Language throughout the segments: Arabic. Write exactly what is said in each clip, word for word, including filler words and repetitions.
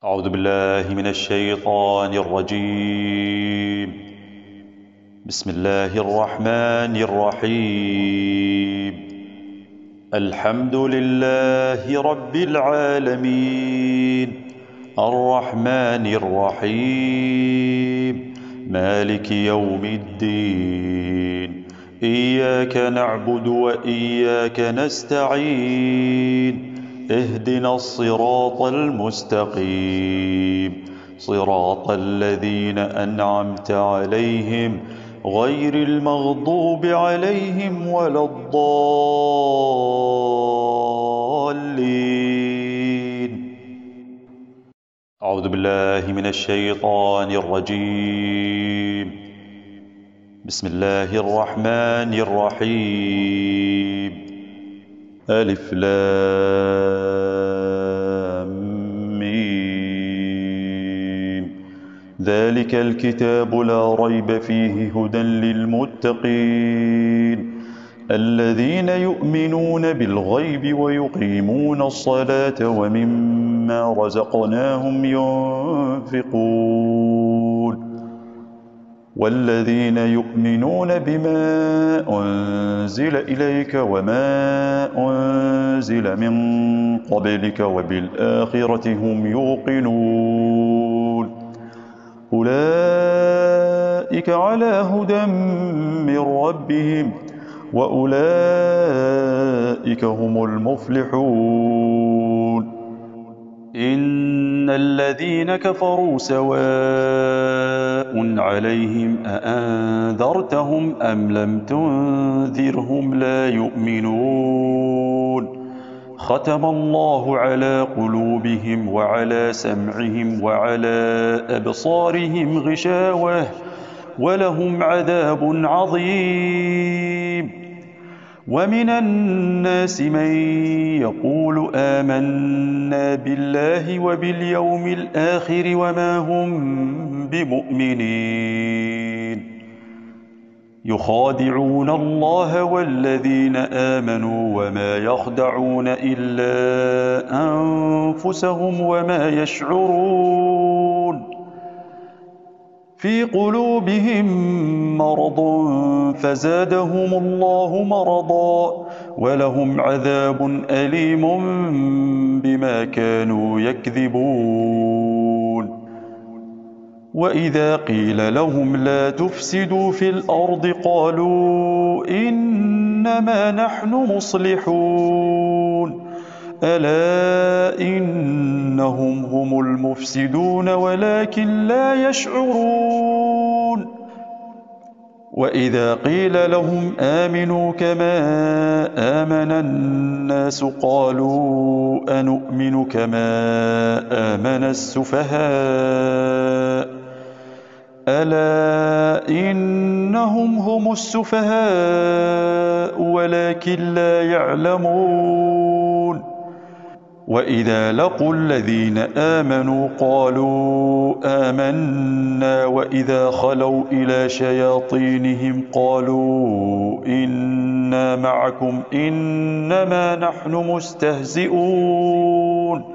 أعوذ بالله من الشيطان الرجيم. بسم الله الرحمن الرحيم. الحمد لله رب العالمين، الرحمن الرحيم، مالك يوم الدين. إياك نعبد وإياك نستعين، اهدنا الصراط المستقيم، صراط الذين أنعمت عليهم غير المغضوب عليهم ولا الضالين. أعوذ بالله من الشيطان الرجيم. بسم الله الرحمن الرحيم. ألف لام ميم. ذلك الكتاب لا ريب فيه هدى للمتقين الذين يؤمنون بالغيب ويقيمون الصلاة ومما رزقناهم ينفقون والذين يؤمنون بما أنزل إليك وما أنزل من قبلك وبالآخرة هم يوقنون أولئك على هدى من ربهم وأولئك هم المفلحون. إن الذين كفروا سواء عليهم أأنذرتهم أم لم تنذرهم لا يؤمنون. ختم الله على قلوبهم وعلى سمعهم وعلى أبصارهم غشاوة ولهم عذاب عظيم. ومن الناس من يقول آمنا بالله وباليوم الآخر وما هم بمؤمنين. يخادعون الله والذين آمنوا وما يخدعون إلا أنفسهم وما يشعرون. في قلوبهم مرض فزادهم الله مرضا ولهم عذاب أليم بما كانوا يكذبون. وإذا قيل لهم لا تفسدوا في الأرض قالوا إنما نحن مصلحون ألا إنهم هم المفسدون ولكن لا يشعرون. وإذا قيل لهم آمنوا كما آمن الناس قالوا أنؤمن كما آمن السفهاء ألا إنهم هم السفهاء ولكن لا يعلمون. وإذا لقوا الذين آمنوا قالوا آمنا وإذا خلوا إلى شياطينهم قالوا إنا معكم إنما نحن مستهزئون.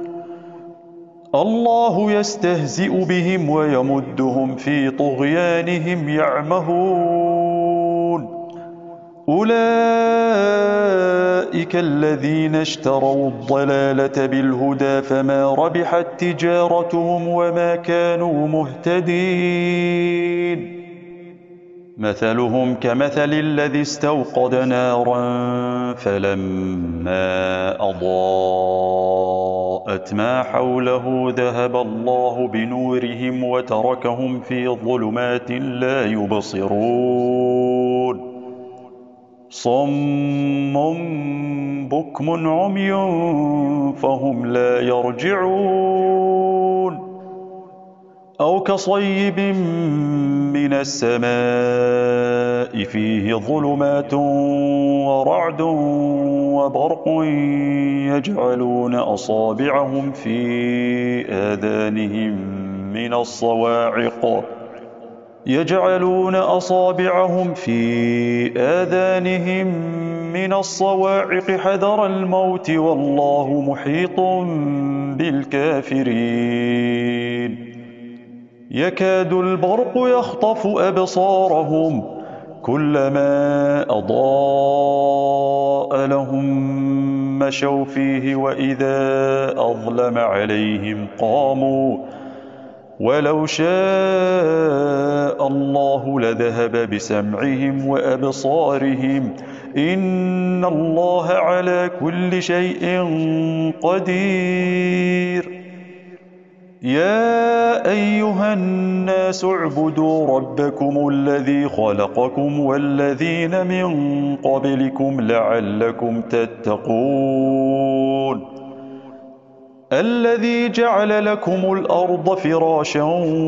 الله يستهزئ بهم ويمدهم في طغيانهم يعمهون. أولئك الذين اشتروا الضلالة بالهدى فما ربحت تجارتهم وما كانوا مهتدين. مثلهم كمثل الذي استوقد نارا فلما أضاءت ما حوله ذهب الله بنورهم وتركهم في ظلمات لا يبصرون. صم بكم عمي فهم لا يرجعون. أو كصيب من السماء فيه ظلمات ورعد وبرق يجعلون أصابعهم في آذانهم من الصواعق يجعلون أصابعهم في آذانهم من الصواعق حذر الموت والله محيط بالكافرين يكاد البرق يخطف أبصارهم كلما أضاء لهم مشوا فيه وإذا أظلم عليهم قاموا ولو شاء الله لذهب بسمعهم وأبصارهم إن الله على كل شيء قدير يا أيها الناس اعبدوا ربكم الذي خلقكم والذين من قبلكم لعلكم تتقون الذي جعل لكم الأرض فراشا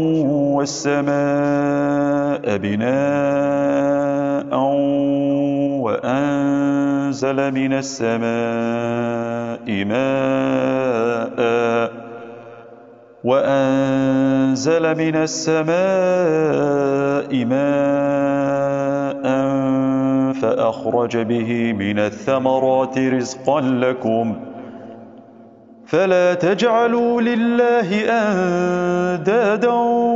والسماء بناء وأنزل من السماء ماء وأنزل من السماء ماء فأخرج به من الثمرات رزقا لكم فلا تجعلوا لله أندادا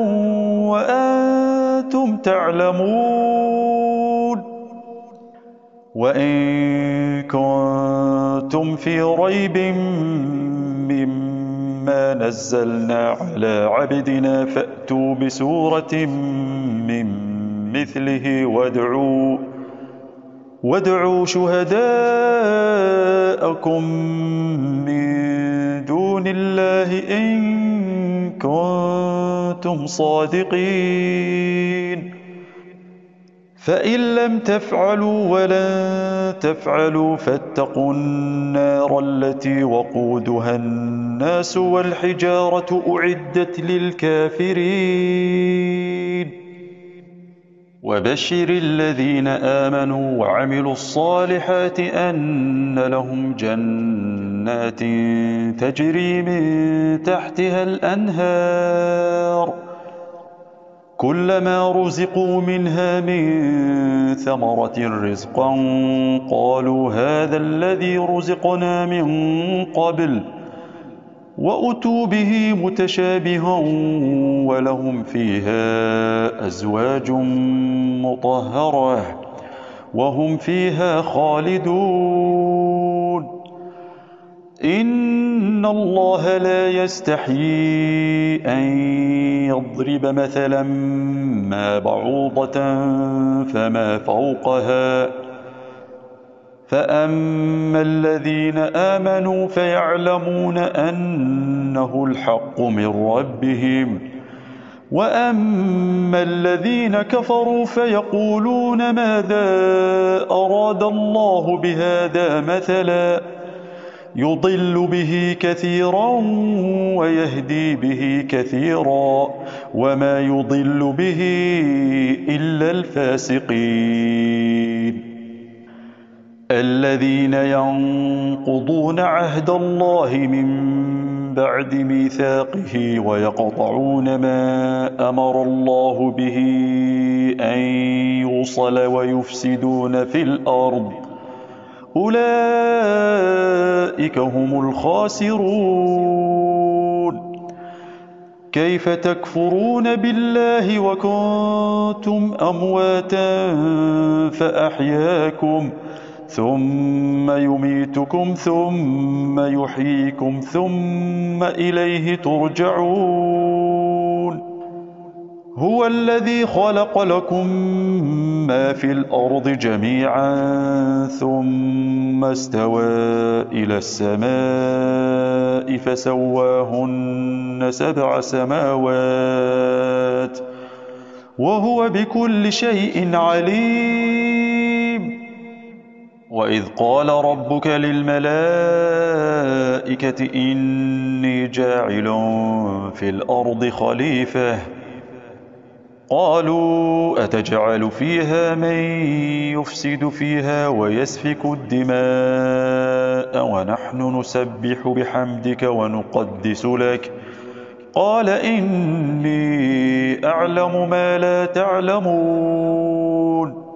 وأنتم تعلمون وإن كنتم في ريب مما نزلنا على عبدنا فأتوا بسورة من مثله وادعوا وادعوا شهداءكم من دون الله إن كنتم صادقين فإن لم تفعلوا ولن تفعلوا فاتقوا النار التي وقودها الناس والحجارة أعدت للكافرين وبشر الذين آمنوا وعملوا الصالحات أن لهم جنات تجري من تحتها الأنهار كلما رزقوا منها من ثمرة رزقا قالوا هذا الذي رزقنا من قبل وأتوا به متشابها ولهم فيها أزواج مطهرة وهم فيها خالدون إن الله لا يستحيي أن يضرب مثلا ما بعوضة فما فوقها فأما الذين آمنوا فيعلمون أنه الحق من ربهم وأما الذين كفروا فيقولون ماذا أراد الله بهذا مثلا يضل به كثيرا ويهدي به كثيرا وما يضل به إلا الفاسقين الذين ينقضون عهد الله من بعد ميثاقه ويقطعون ما أمر الله به أن يوصل ويفسدون في الأرض أولئك هم الخاسرون كيف تكفرون بالله وكنتم أمواتا فأحياكم ثم يميتكم ثم يحييكم ثم إليه ترجعون هو الذي خلق لكم ما في الأرض جميعا ثم استوى إلى السماء فسواهن سبع سماوات وهو بكل شيء عليم وإذ قال ربك للملائكة إني جاعل في الأرض خليفة قالوا أتجعل فيها من يفسد فيها ويسفك الدماء ونحن نسبح بحمدك ونقدس لك قال إني أعلم ما لا تعلمون.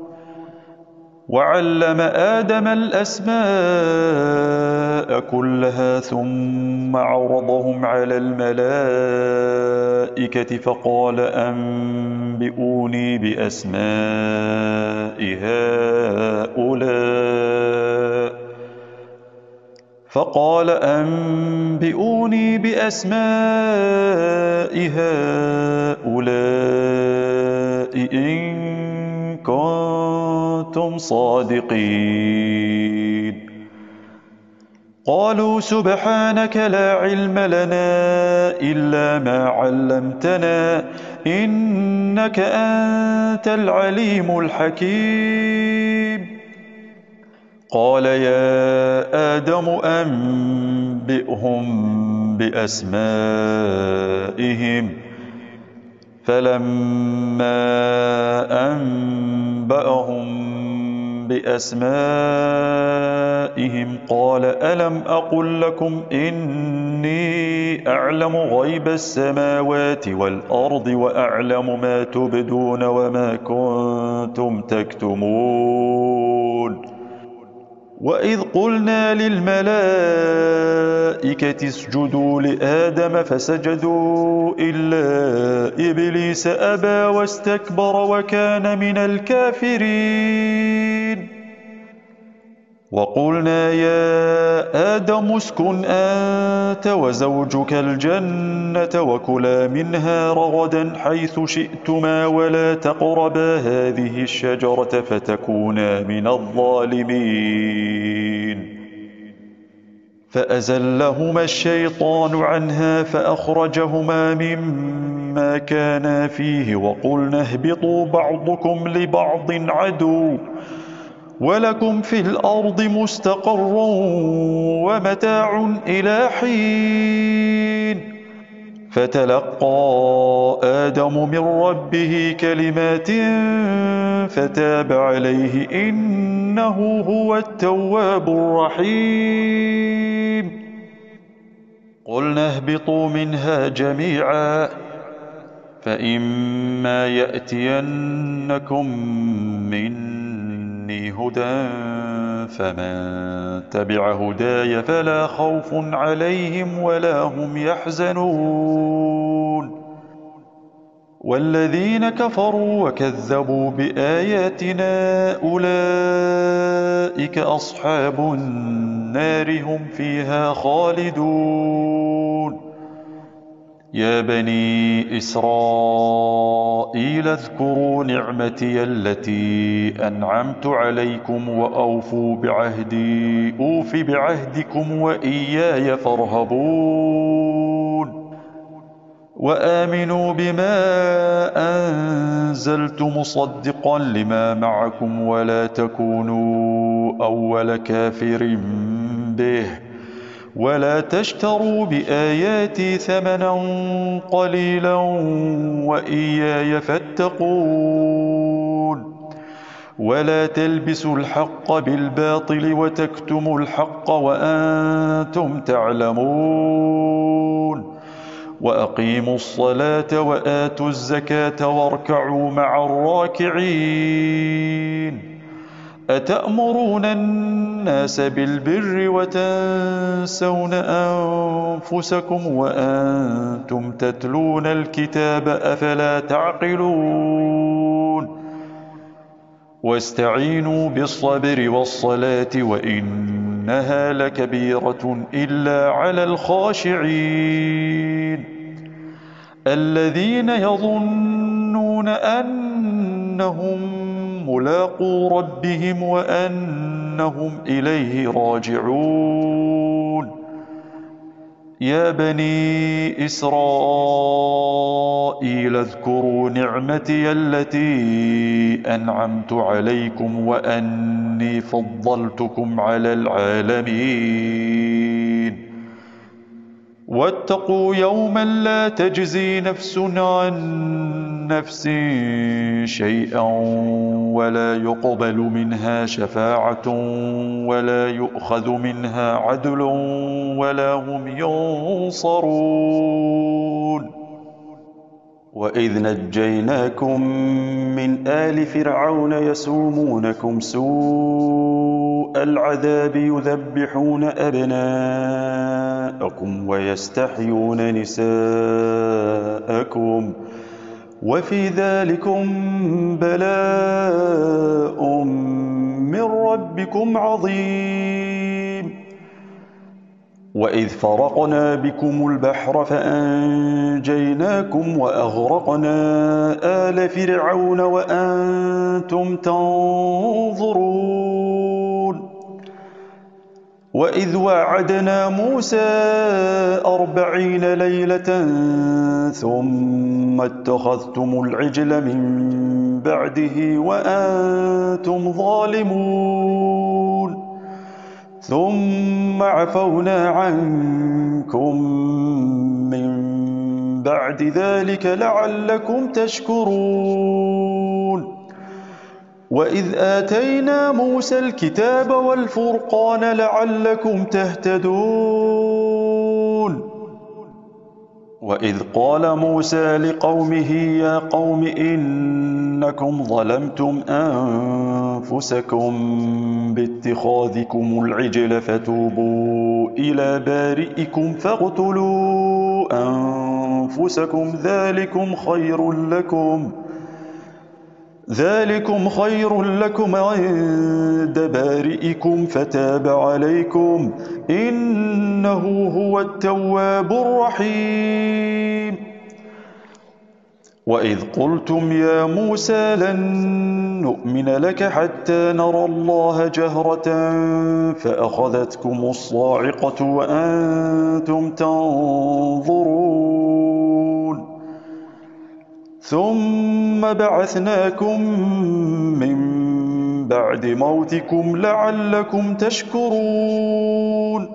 وعلم آدم الأسماء كلها ثم عرضهم على الملائكة فقال أنبئوني بأسماء هؤلاء فقال أنبئوني بأسماء هؤلاء إن كنتم صادقين. قالوا سبحانك لا علم لنا إلا ما علمتنا إنك أنت العليم الحكيم. قال يا آدم أنبئهم بأسمائهم. فلما أنبأهم بأسمائهم قال ألم أقل لكم إني أعلم غيب السماوات والأرض وأعلم ما تبدون وما كنتم تكتمون. وإذ قلنا للملائكة اسجدوا لآدم فسجدوا إلا إبليس أبى واستكبر وكان من الكافرين. وقلنا يا آدم اسكن أنت وزوجك الجنة وكلا منها رغدا حيث شئتما ولا تقربا هذه الشجرة فتكونا من الظالمين. فأزلهما الشيطان عنها فأخرجهما مما كانا فيه وقلنا اهبطوا بعضكم لبعض عدو ولكم في الأرض مستقر ومتاع إلى حين. فتلقى آدم من ربه كلمات فتاب عليه إنه هو التواب الرحيم. قلنا اهبطوا منها جميعا فإما يأتينكم مني هدى فمن تبع هداي فلا خوف عليهم ولا هم يحزنون. والذين كفروا وكذبوا بآياتنا أولئك أصحاب النار هم فيها خالدون. يا بني إسرائيل اذكروا نعمتي التي أنعمت عليكم وأوفوا بعهدي أوف بعهدكم وإياي فارهبون. وآمنوا بما أنزلت مصدقا لما معكم ولا تكونوا أول كافر به ولا تشتروا بآياتي ثمنا قليلا وإياي فاتقون. ولا تلبسوا الحق بالباطل وتكتموا الحق وأنتم تعلمون. وأقيموا الصلاة وآتوا الزكاة واركعوا مع الراكعين. أتأمرون الناس بالبر وتنسون أنفسكم وأنتم تتلون الكتاب أفلا تعقلون. واستعينوا بالصبر والصلاة وإنها لكبيرة إلا على الخاشعين الذين يظنون أنهم ملاقو ربهم وأنهم إليه راجعون. يا بني إسرائيل اذكروا نعمتي التي أنعمت عليكم وأني فضلتكم على العالمين. واتقوا يوما لا تجزي نفس عن نفس شيئا ولا يقبل منها شفاعة ولا يؤخذ منها عدل ولا هم ينصرون. وإذ نجيناكم من آل فرعون يسومونكم سوء العذاب يذبحون أبناءكم ويستحيون نساءكم وفي ذلكم بلاء من ربكم عظيم. وإذ فرقنا بكم البحر فأنجيناكم وأغرقنا آل فرعون وأنتم تنظرون. وإذ وعدنا موسى أربعين ليلة ثم اتخذتم العجل من بعده وأنتم ظالمون ثم عفونا عنكم من بعد ذلك لعلكم تشكرون. وإذ آتينا موسى الكتاب والفرقان لعلكم تهتدون. وإذ قال موسى لقومه يا قوم إنكم ظلمتم أنفسكم باتخاذكم العجل فتوبوا إلى بارئكم فاقتلوا أنفسكم ذلكم خير لكم ذلكم خير لكم عند بارئكم فتاب عليكم إنه هو التواب الرحيم. وإذ قلتم يا موسى لن نؤمن لك حتى نرى الله جهرة فأخذتكم الصاعقة وأنتم تنظرون ثم بعثناكم من بعد موتكم لعلكم تشكرون.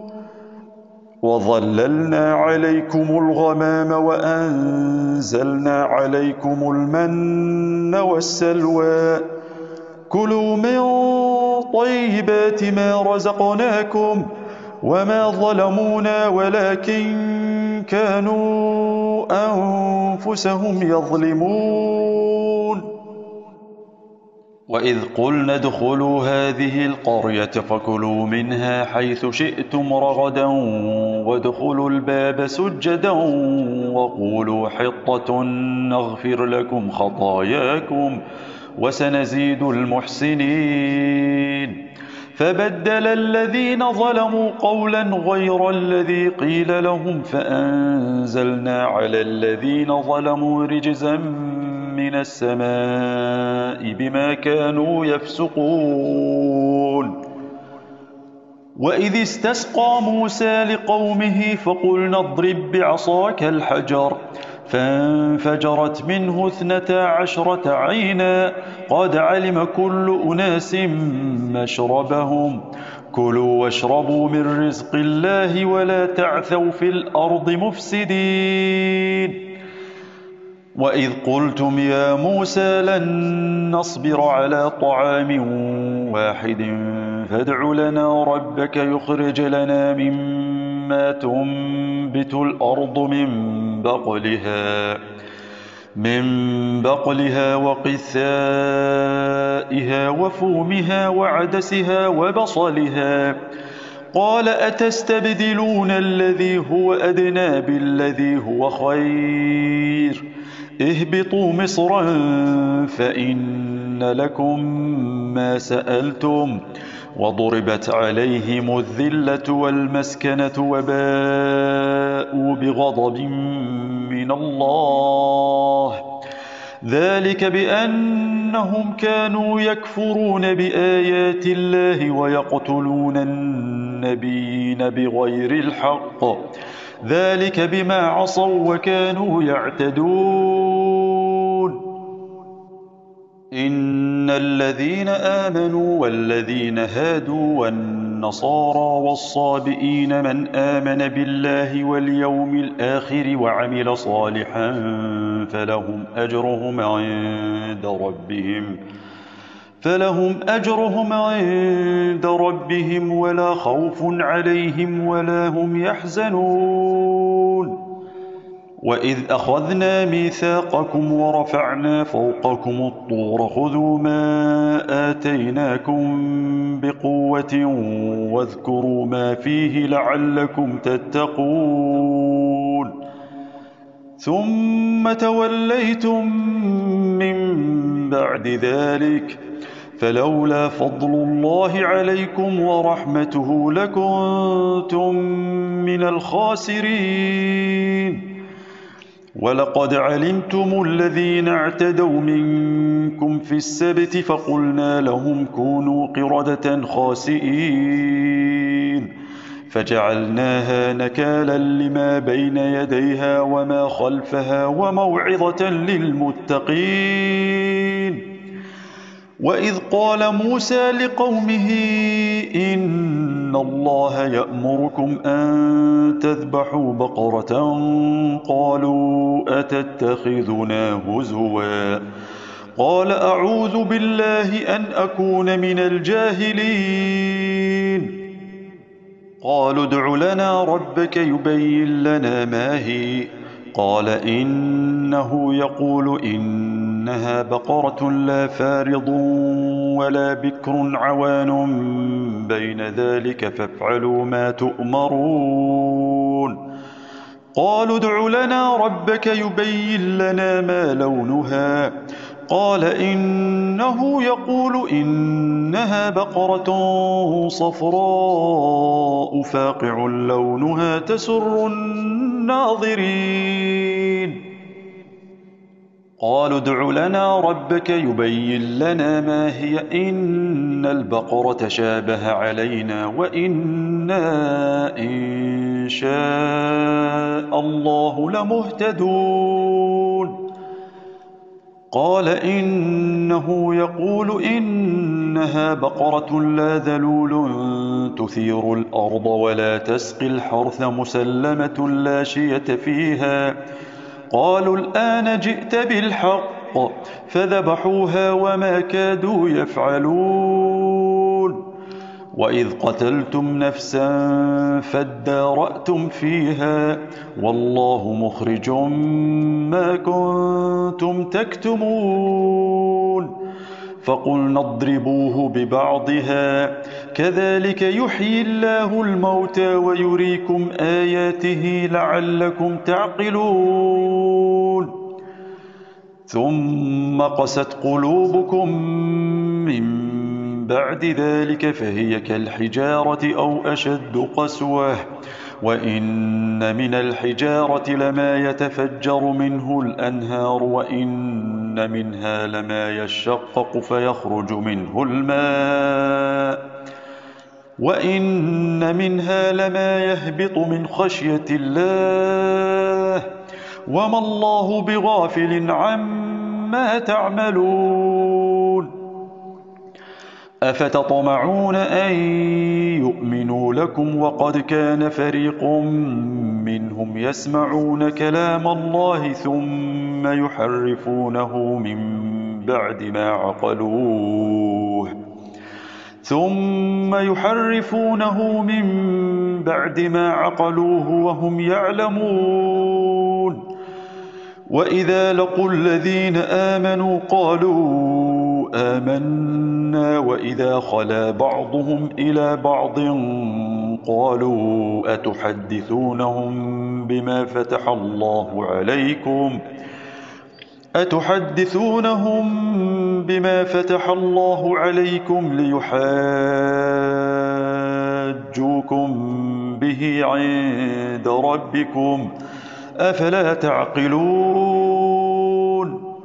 وظللنا عليكم الغمام وأنزلنا عليكم المن والسلوى كلوا من طيبات ما رزقناكم وما ظلمونا ولكن كانوا أنفسهم يظلمون. وإذ قلنا ادخلوا هذه القرية فكلوا منها حيث شئتم رغدا وادخلوا الباب سجدا وقولوا حطة نغفر لكم خطاياكم وسنزيد المحسنين. فبدل الذين ظلموا قولا غير الذي قيل لهم فأنزلنا على الذين ظلموا رجزا من السماء بما كانوا يفسقون. وإذ استسقى موسى لقومه فقلنا اضرب بعصاك الحجر فانفجرت منه اثنتا عشرة عينا قد علم كل أناس مشربهم كلوا واشربوا من رزق الله ولا تعثوا في الأرض مفسدين. وإذ قلتم يا موسى لن نصبر على طعام واحد فادع لنا ربك يخرج لنا مما تنبت الأرض من بقلها من بقلها وقثائها وفومها وعدسها وبصلها قال أتستبدلون الذي هو أدنى بالذي هو خير اهبطوا مصرا فإن لكم ما سألتم وضربت عليهم الذلة والمسكنة وباءوا بغضب من الله ذلك بأنهم كانوا يكفرون بآيات الله ويقتلون النبيين بغير الحق ذلك بما عصوا وكانوا يعتدون. إن الذين آمنوا والذين هادوا والنصارى والصابئين من آمن بالله واليوم الآخر وعمل صالحا فلهم أجرهم عند ربهم فلهم أجرهم عند ربهم ولا خوف عليهم ولا هم يحزنون. وإذ أخذنا ميثاقكم ورفعنا فوقكم الطور خذوا ما آتيناكم بقوة واذكروا ما فيه لعلكم تتقون ثم توليتم من بعد ذلك فلولا فضل الله عليكم ورحمته لكنتم من الخاسرين ولقد علمتم الذين اعتدوا منكم في السبت فقلنا لهم كونوا قردة خاسئين فجعلناها نكالا لما بين يديها وما خلفها وموعظة للمتقين وإذ قال موسى لقومه إن الله يأمركم أن تذبحوا بقرة قالوا أتتخذنا هزوا قال أعوذ بالله أن أكون من الجاهلين قالوا ادع لنا ربك يبين لنا ما هي قال إنه يقول إنها بقرة لا فارض ولا بكر عوان بين ذلك فافعلوا ما تؤمرون قالوا ادع لنا ربك يبين لنا ما لونها قال إنه يقول إنها بقرة صفراء فاقع لونها تسر الناظرين قالوا ادع لنا ربك يبين لنا ما هي إن البقرة شابه علينا وإنا إن شاء الله لمهتدون قال إنه يقول إنها بقرة لا ذلول تثير الأرض ولا تسقي الحرث مسلمة لا شية فيها قالوا الآن جئت بالحق فذبحوها وما كادوا يفعلون وإذ قتلتم نفسا فادارأتم فيها والله مخرج ما كنتم تكتمون فقلنا اضربوه ببعضها كذلك يحيي الله الموتى ويريكم آياته لعلكم تعقلون ثم قست قلوبكم من بعد ذلك فهي كالحجارة أو أشد قسوة وإن من الحجارة لما يتفجر منه الأنهار وإن منها لما يشقق فيخرج منه الماء وإن منها لما يهبط من خشية الله وما الله بغافل عما تعملون أفتطمعون أن يؤمنوا لكم وقد كان فريق منهم يسمعون كلام الله ثم يحرفونه من بعد ما عقلوه ثم يحرفونه من بعد ما عقلوه وهم يعلمون وإذا لقوا الذين آمنوا قالوا آمنا وإذا خلا بعضهم إلى بعض قالوا أتحدثونهم بما فتح الله عليكم أتحدثونهم بما فتح الله عليكم ليحاجوكم به عند ربكم أفلا تعقلون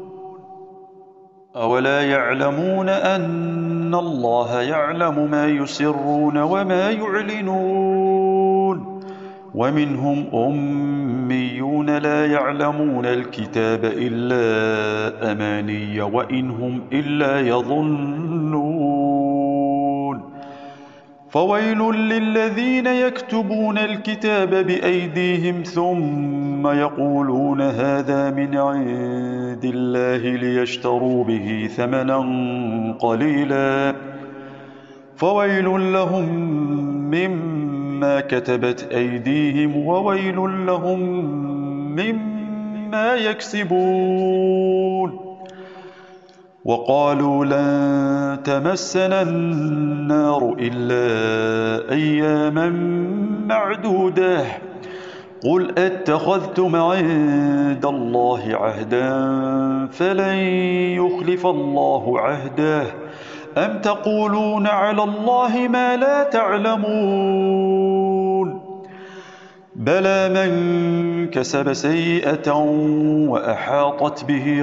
أولا يعلمون أن الله يعلم ما يسرون وما يعلنون ومنهم أميون لا يعلمون الكتاب إلا أماني وإن هم إلا يظنون فويل للذين يكتبون الكتاب بأيديهم ثم يقولون هذا من عند الله ليشتروا به ثمنا قليلا فويل لهم مما كتبت أيديهم وويل لهم مما ما يكسبون. وقالوا لن تمسنا النار إلا أياما معدودة قل أتخذتم عند الله عهدا فلن يخلف الله عهده أم تقولون على الله ما لا تعلمون. بلى من كسب سيئة وأحاطت به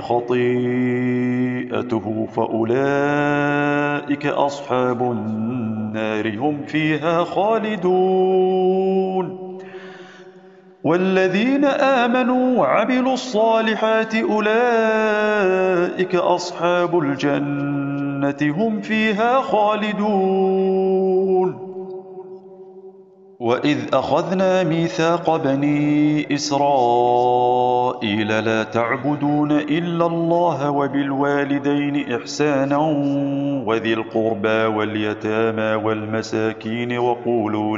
خطيئته فأولئك أصحاب النار هم فيها خالدون. والذين آمنوا وعملوا الصالحات أولئك أصحاب الجنة هم فيها خالدون. وإذ أخذنا ميثاق بني إسرائيل لا تعبدون إلا الله وبالوالدين إحسانا وذي القربى واليتامى والمساكين وقولوا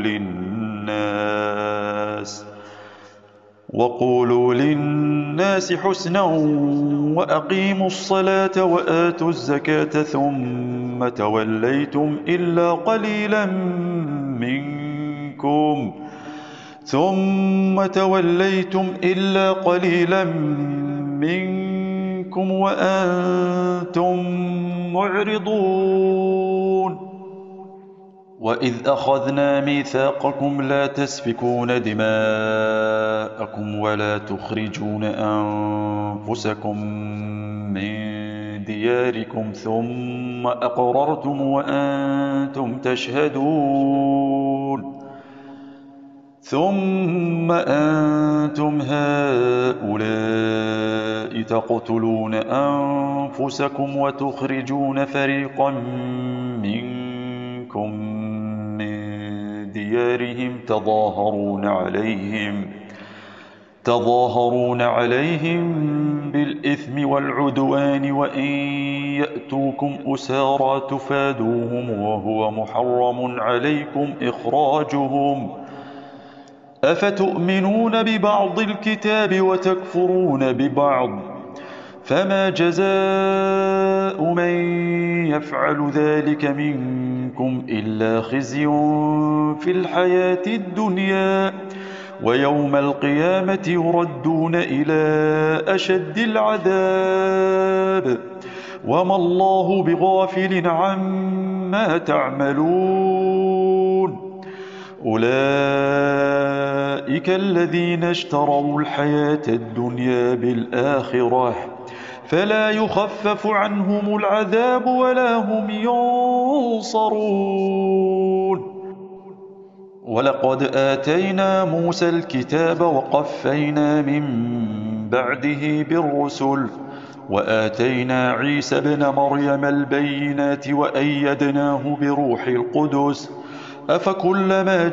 للناس وقولوا للناس حسنا وأقيموا الصلاة وآتوا الزكاة ثم توليتم إلا قليلا منكم ثم توليتم إلا قليلا منكم وأنتم معرضون. وإذ أخذنا ميثاقكم لا تسفكون دماءكم ولا تخرجون أنفسكم من دياركم ثم أقررتم وأنتم تشهدون ثم أنتم هؤلاء تقتلون أنفسكم وتخرجون فريقا منكم من ديارهم تظاهرون عليهم تظاهرون عليهم بالإثم والعدوان وإن يأتوكم أسارى تفادوهم وهو محرم عليكم إخراجهم أفتؤمنون ببعض الكتاب وتكفرون ببعض فما جزاء من يفعل ذلك منكم إلا خزي في الحياة الدنيا ويوم القيامة يردون إلى أشد العذاب وما الله بغافل عما تعملون. أولئك الذين اشتروا الحياة الدنيا بالآخرة فلا يخفف عنهم العذاب ولا هم ينصرون. ولقد آتينا موسى الكتاب وقفينا من بعده بالرسل وآتينا عيسى ابن مريم البينات وأيدناه بروح القدس أفكلما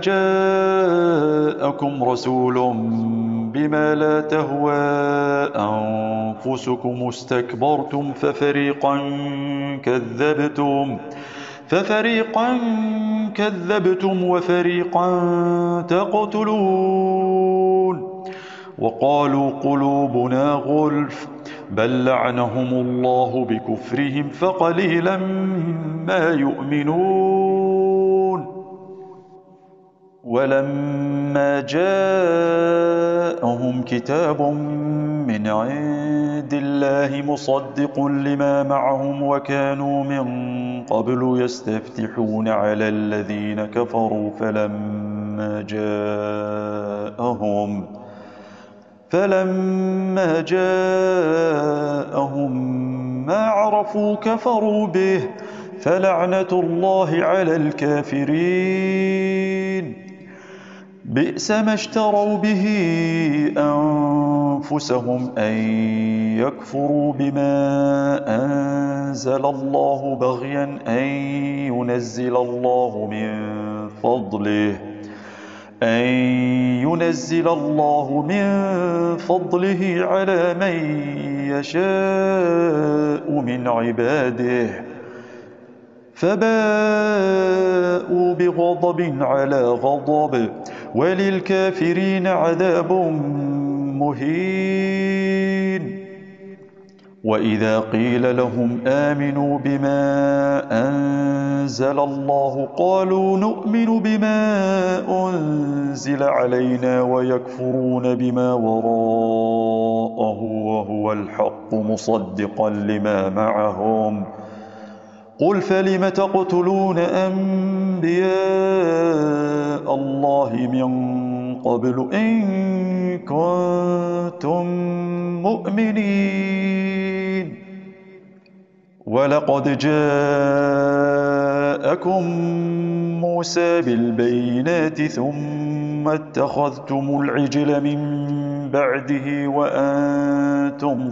جاءكم رسول بما لا تهوى أنفسكم استكبرتم ففريقا كذبتم ففريقا كذبتم وفريقا تقتلون. وقالوا قلوبنا غلف بل لعنهم الله بكفرهم فقليلا ما يؤمنون. ولما جاءهم كتاب من عند الله مصدق لما معهم وكانوا من قبل يستفتحون على الذين كفروا فلما جاءهم فلما جاءهم ما عرفوا كفروا به فلعنة الله على الكافرين. بئس ما اشتروا به أنفسهم أن يكفروا بما أنزل الله بغيا أن ينزل الله من فضله أن ينزل الله من فضله على من يشاء من عباده فباءوا بغضب على غضب وللكافرين عذاب مهين. وإذا قيل لهم آمنوا بما أنزل الله قالوا نؤمن بما أنزل علينا ويكفرون بما وراءه وهو الحق مصدقا لما معهم. قل فلم تقتلون أنبياء الله من قبل إن كنتم مؤمنين. ولقد جاءكم موسى بالبينات ثم اتخذتم العجل من بعده وأنتم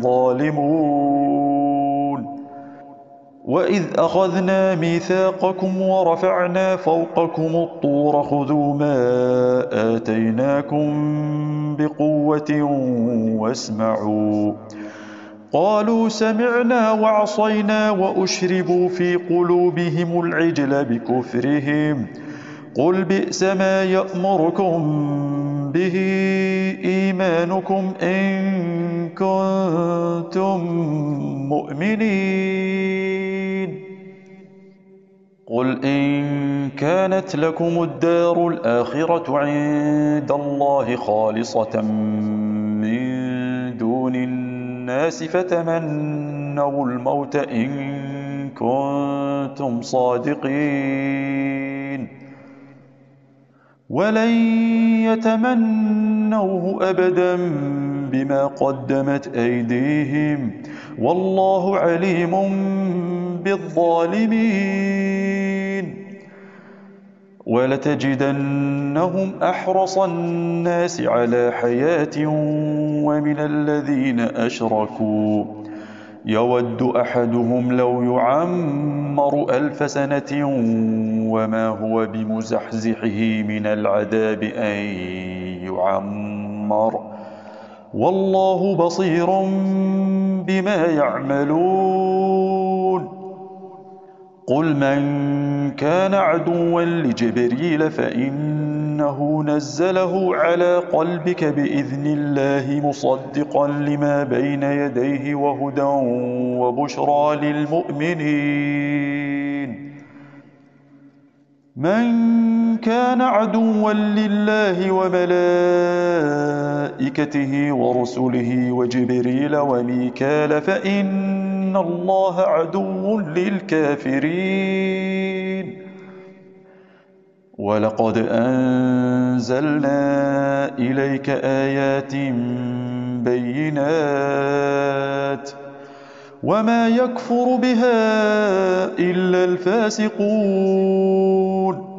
ظالمون. وإذ أخذنا ميثاقكم ورفعنا فوقكم الطور خذوا ما آتيناكم بقوة واسمعوا. قالوا سمعنا وعصينا وأشربوا في قلوبهم العجل بكفرهم. قل بئس ما يأمركم به إيمانكم إن كنتم مؤمنين. قل إن كانت لكم الدار الآخرة عند الله خالصة من دون الناس فتمنوا الموت إن كنتم صادقين. ولن يتمنوه أبدا بما قدمت أيديهم والله عليم بالظالمين. ولتجدنهم أحرص الناس على حياة ومن الذين أشركوا يود أحدهم لو يعمر ألف سنة وما هو بمزحزحه من العذاب أن يعمر والله بصير بما يعملون. قل من كان عدوا لجبريل فإنه نزله على قلبك بإذن الله مصدقا لما بين يديه وهدى وبشرى للمؤمنين. من كان عدوا لله وملائكته ورسله وجبريل وميكال فإن الله عدو للكافرين. ولقد أنزلنا إليك آيات بينات وما يكفر بها إلا الفاسقون.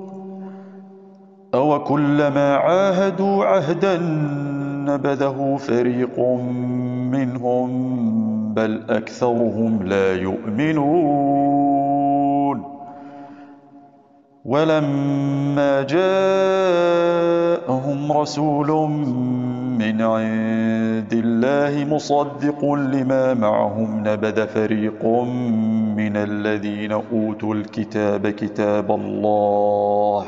أوكلما عاهدوا عهدا نبذه فريق منهم بل أكثرهم لا يؤمنون. ولما جاءهم رسول من عند الله مصدق لما معهم نبذ فريق من الذين أوتوا الكتاب كتاب الله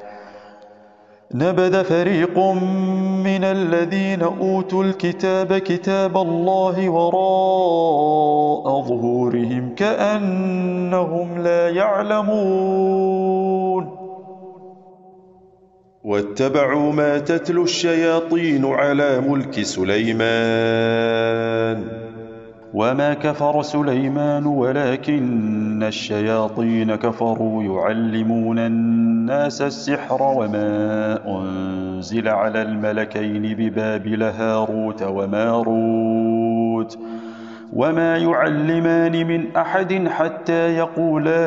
نبذ فريق من الذين أوتوا الكتاب كتاب الله وراء ظهورهم كأنهم لا يعلمون. واتبعوا ما تتلو الشياطين على ملك سليمان وما كفر سليمان ولكن الشياطين كفروا يعلمون الناس السحر وما أنزل على الملكين ببابل هاروت وماروت وما يعلمان من أحد حتى يقولا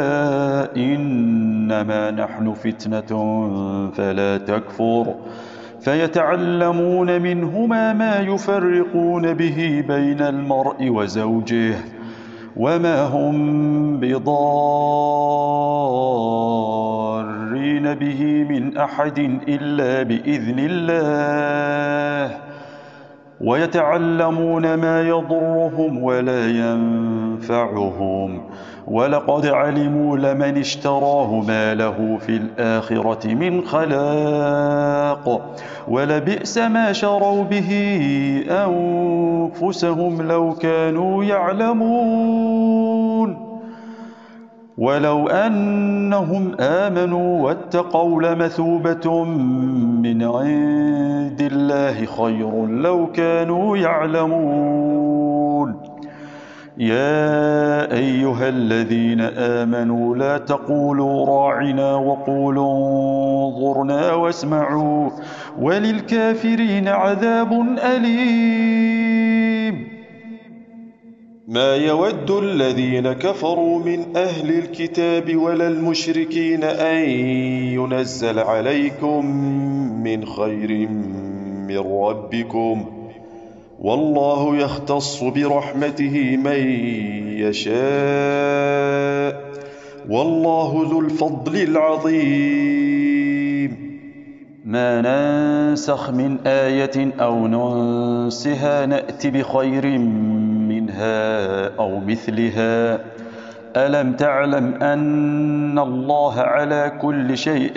إنما نحن فتنة فلا تكفر فيتعلمون منهما ما يفرقون به بين المرء وزوجه وما هم بضارين به من أحد إلا بإذن الله ويتعلمون ما يضرهم ولا ينفعهم، ولقد علموا لمن اشتراه ما له في الآخرة من خلاق، ولبئس ما شروا به أنفسهم لو كانوا يعلمون. ولو أنهم آمنوا واتقوا لمثوبة من عند الله خير لو كانوا يعلمون. يا أيها الذين آمنوا لا تقولوا راعنا وقولوا انظرنا واسمعوا وللكافرين عذاب أليم. ما يود الذين كفروا من أهل الكتاب ولا المشركين أن ينزل عليكم من خير من ربكم، والله يختص برحمته من يشاء، والله ذو الفضل العظيم. ما ننسخ من آية أو ننسها نأت بخير منها أو مثلها. ألم تعلم أن الله على كل شيء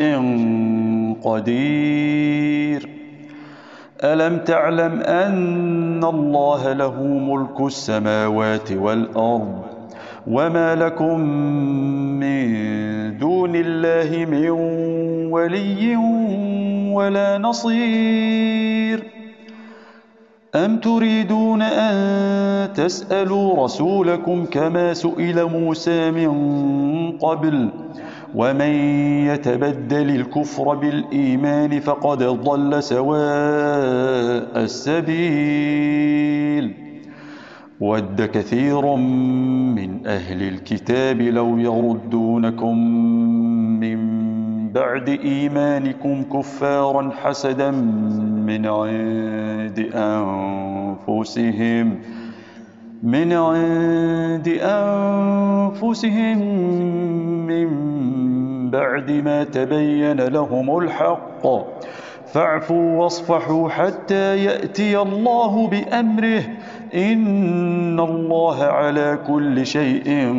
قدير؟ ألم تعلم أن الله له ملك السماوات والأرض، وما لكم من دون الله من ولي ولا نصير؟ أم تريدون أن تسألوا رسولكم كما سئل موسى من قبل؟ ومن يتبدل الكفر بالإيمان فقد ضل سواء السبيل. ود كثير من أهل الكتاب لو يردونكم من بعد إيمانكم كفارا حسدا من عند أنفسهم من عند أنفسهم من بعد ما تبين لهم الحق، فاعفوا واصفحوا حتى يأتي الله بأمره، إن الله على كل شيء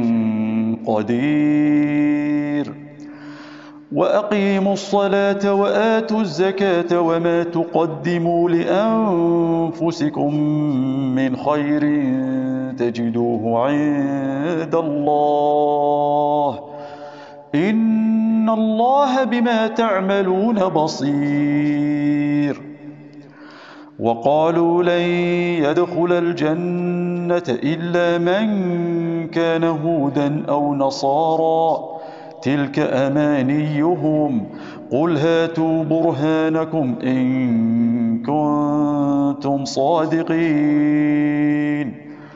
قدير. وأقيموا الصلاة وآتوا الزكاة وما تقدموا لأنفسكم من خير تجدوه عند الله، إن الله بما تعملون بصير. وقالوا لن يدخل الجنة إلا من كان هودا أو نصارى، تلك أمانيهم، قل هاتوا برهانكم إن كنتم صادقين.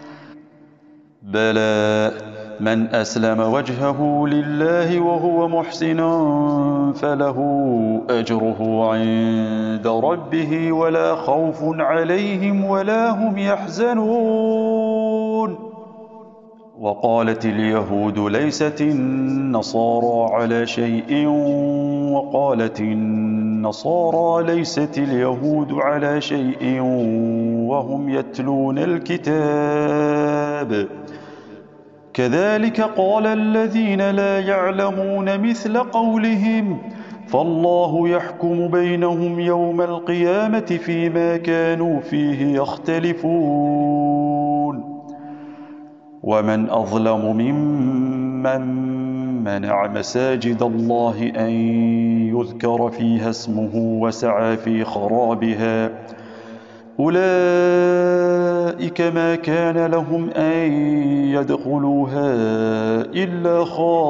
بلى من أسلم وجهه لله وهو محسن فله أجره عند ربه ولا خوف عليهم ولا هم يحزنون. وقالت اليهود ليست النصارى على شيء، وقالت النصارى ليست اليهود على شيء وهم يتلون الكتاب، كذلك قال الذين لا يعلمون مثل قولهم، فالله يحكم بينهم يوم القيامة فيما كانوا فيه يختلفون. ومن أظلم ممن منع مساجد الله أن يذكر فيها اسمه وسعى في خرابها، أولئك ما كان لهم أن يدخلوها إلا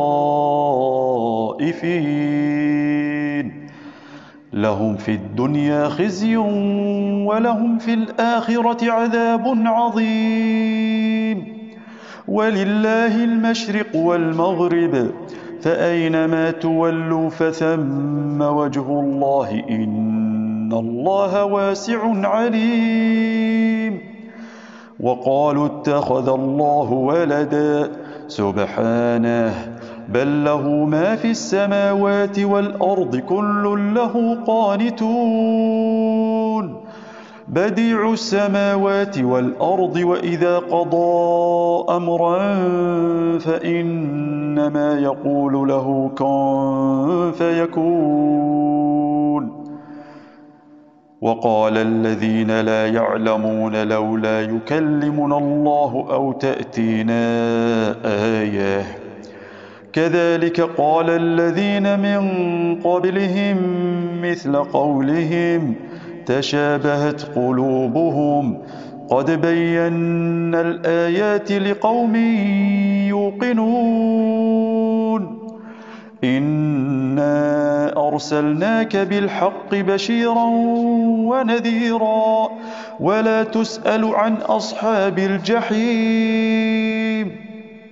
خائفين، لهم في الدنيا خزي ولهم في الآخرة عذاب عظيم. ولله المشرق والمغرب، فأينما تولوا فثم وجه الله، إن الله واسع عليم. وقالوا اتخذ الله ولدا، سبحانه، بل له ما في السماوات والأرض كل له قانتون. بديع السماوات والأرض وإذا قضى أمرا فإنما يقول له كن فيكون. وقال الذين لا يعلمون لولا يكلمنا الله أو تأتينا آية كذلك قال الذين من قبلهم مثل قولهم تشابهت قلوبهم قد بينا الآيات لقوم يوقنون إنا أرسلناك بالحق بشيرا ونذيرا ولا تسأل عن أصحاب الجحيم.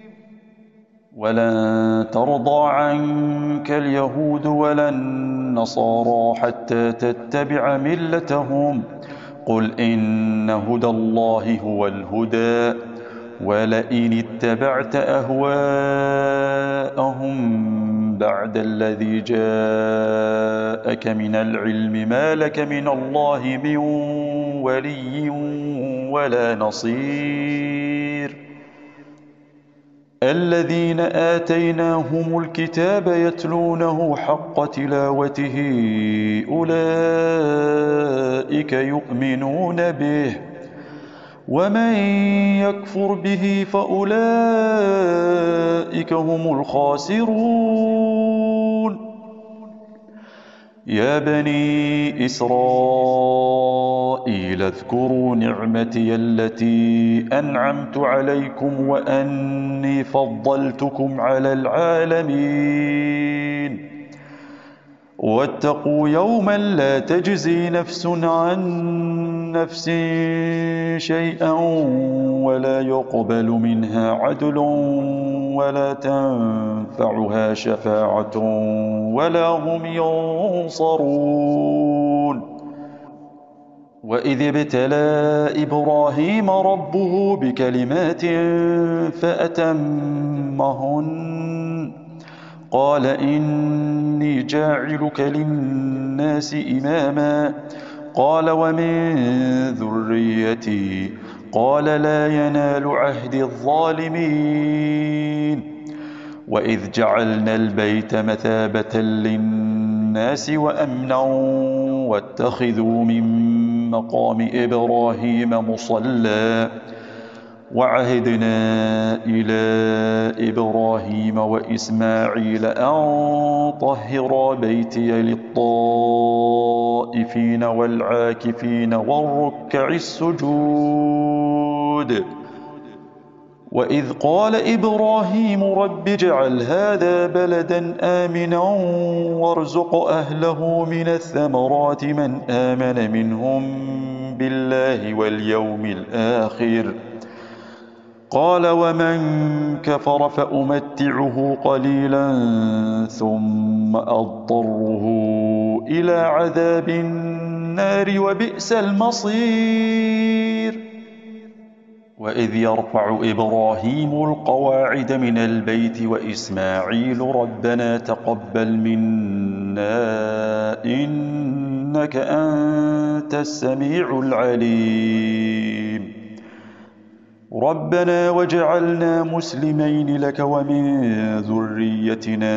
ولن ترضى عنك اليهود ولا النصارى حتى تتبع ملتهم قل إن هدى الله هو الهدى ولئن اتبعت أهواءهم بعد الذي جاءك من العلم ما لك من الله من ولي ولا نصير. الذين آتيناهم الكتاب يتلونه حق تلاوته أولئك يؤمنون به ومن يكفر به فأولئك هم الخاسرون. يا بني إسرائيل اذكروا نعمتي التي أنعمت عليكم وأني فضلتكم على العالمين واتقوا يوما لا تجزي نفس عن نفس شيئا ولا يقبل منها عدل ولا تنفعها شفاعة ولا هم ينصرون. وإذ ابتلى إبراهيم ربه بكلمات فأتمهن قال إني جاعلك للناس إماما قال ومن ذريتي قال لا ينال عهد الظالمين. وإذ جعلنا البيت مثابة للناس وأمنا واتخذوا من مقام إبراهيم مصلى وعهدنا إلى إبراهيم وإسماعيل أن طهرا بيتي للطائفين والعاكفين والركع السجود. وإذ قال إبراهيم رب اجعل هذا بلدا آمنا وارزق أهله من الثمرات من آمن منهم بالله واليوم الآخر قال ومن كفر فأمتعه قليلا ثم أضطره إلى عذاب النار وبئس المصير. وإذ يرفع إبراهيم القواعد من البيت وإسماعيل ربنا تقبل منا إنك أنت السميع العليم ربنا وجعلنا مسلمين لك ومن ذريتنا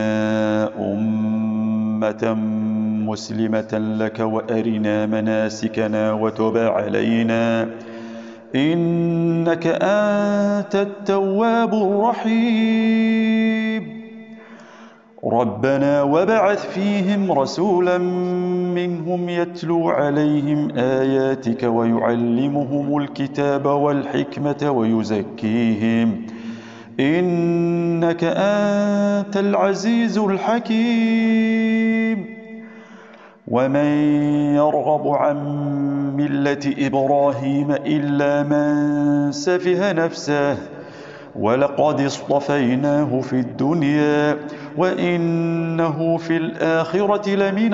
أمة مسلمة لك وأرنا مناسكنا وتب علينا إنك أنت التواب الرحيم. ربنا وبعث فيهم رسولا منهم يتلو عليهم آياتك ويعلمهم الكتاب والحكمة ويزكيهم إنك أنت العزيز الحكيم. ومن يرغب عن ملة إبراهيم إلا من سفه نفسه ولقد اصطفيناه في الدنيا وإنه في الآخرة لمن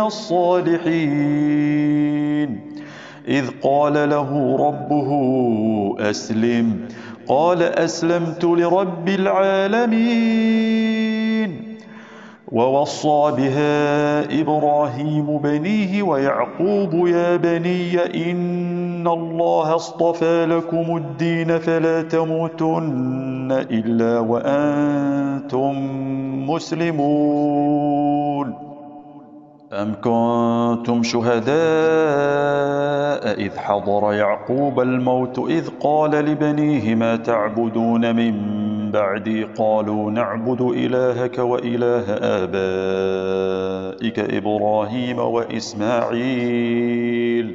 الصالحين. إذ قال له ربه أسلم قال أسلمت لرب العالمين. ووصى بها إبراهيم بنيه ويعقوب يا بني إن إن الله اصطفى لكم الدين فلا تموتن إلا وأنتم مسلمون. أم كنتم شهداء إذ حضر يعقوب الموت إذ قال لبنيه ما تعبدون من بعدي قالوا نعبد إلهك وإله آبائك إبراهيم وإسماعيل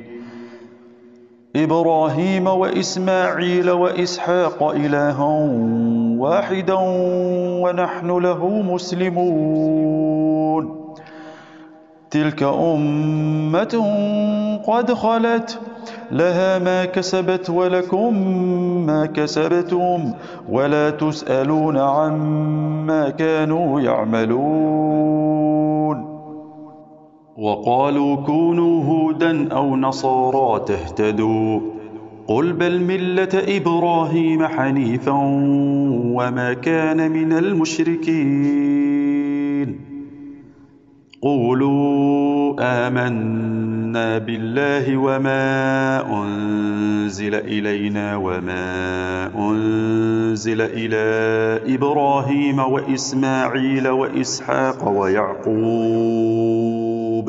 إبراهيم وإسماعيل وإسحاق إلها واحدا ونحن له مسلمون. تلك أمة قد خلت لها ما كسبت ولكم ما كسبتم ولا تسألون عما كانوا يعملون. وقالوا كونوا هودا أو نصارى تهتدوا قل بل ملة إبراهيم حنيفا وما كان من المشركين. قولوا آمنا بالله وما أنزل إلينا وما أنزل إلى إبراهيم وإسماعيل وإسحاق ويعقوب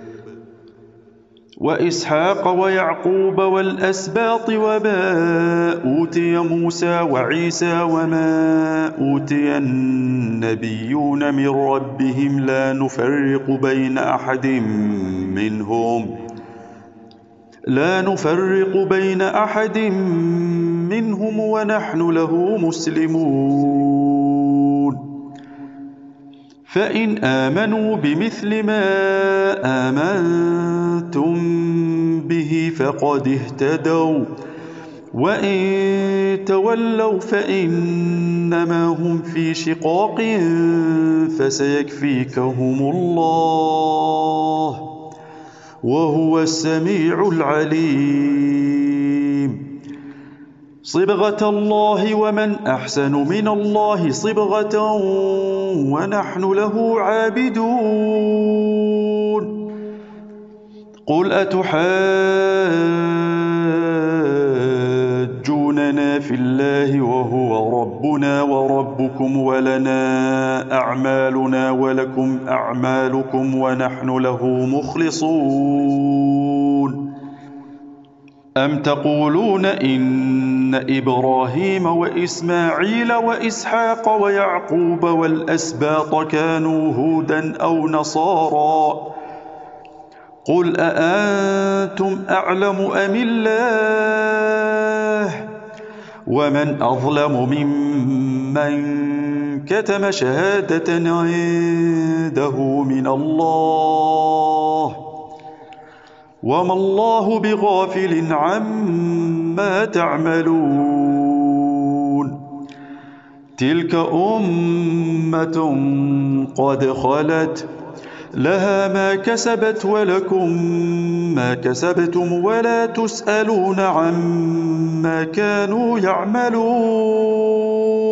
وإسحاق ويعقوب والأسباط وما أوتي موسى وعيسى وما أوتي النبيون من ربهم لا نفرق بين أحد منهم لا نفرق بين أحد منهم ونحن له مسلمون. فإن آمنوا بمثل ما آمنتم به فقد اهتدوا وإن تولوا فإنما هم في شقاق فسيكفيكهم الله وهو السميع العليم. صبغة الله ومن أحسن من الله صبغة ونحن له عابدون. قل أتحاجوننا في الله وهو ربنا وربكم ولنا أعمالنا ولكم أعمالكم ونحن له مخلصون. أم تقولون إن إبراهيم وإسماعيل وإسحاق ويعقوب والأسباط كانوا هودا أو نصارى قل أأنتم أعلم أم الله ومن أظلم ممن كتم شهادة عنده من الله وما الله بغافل عما تعملون. تلك أمة قد خلت لها ما كسبت ولكم ما كسبتم ولا تسألون عما كانوا يعملون.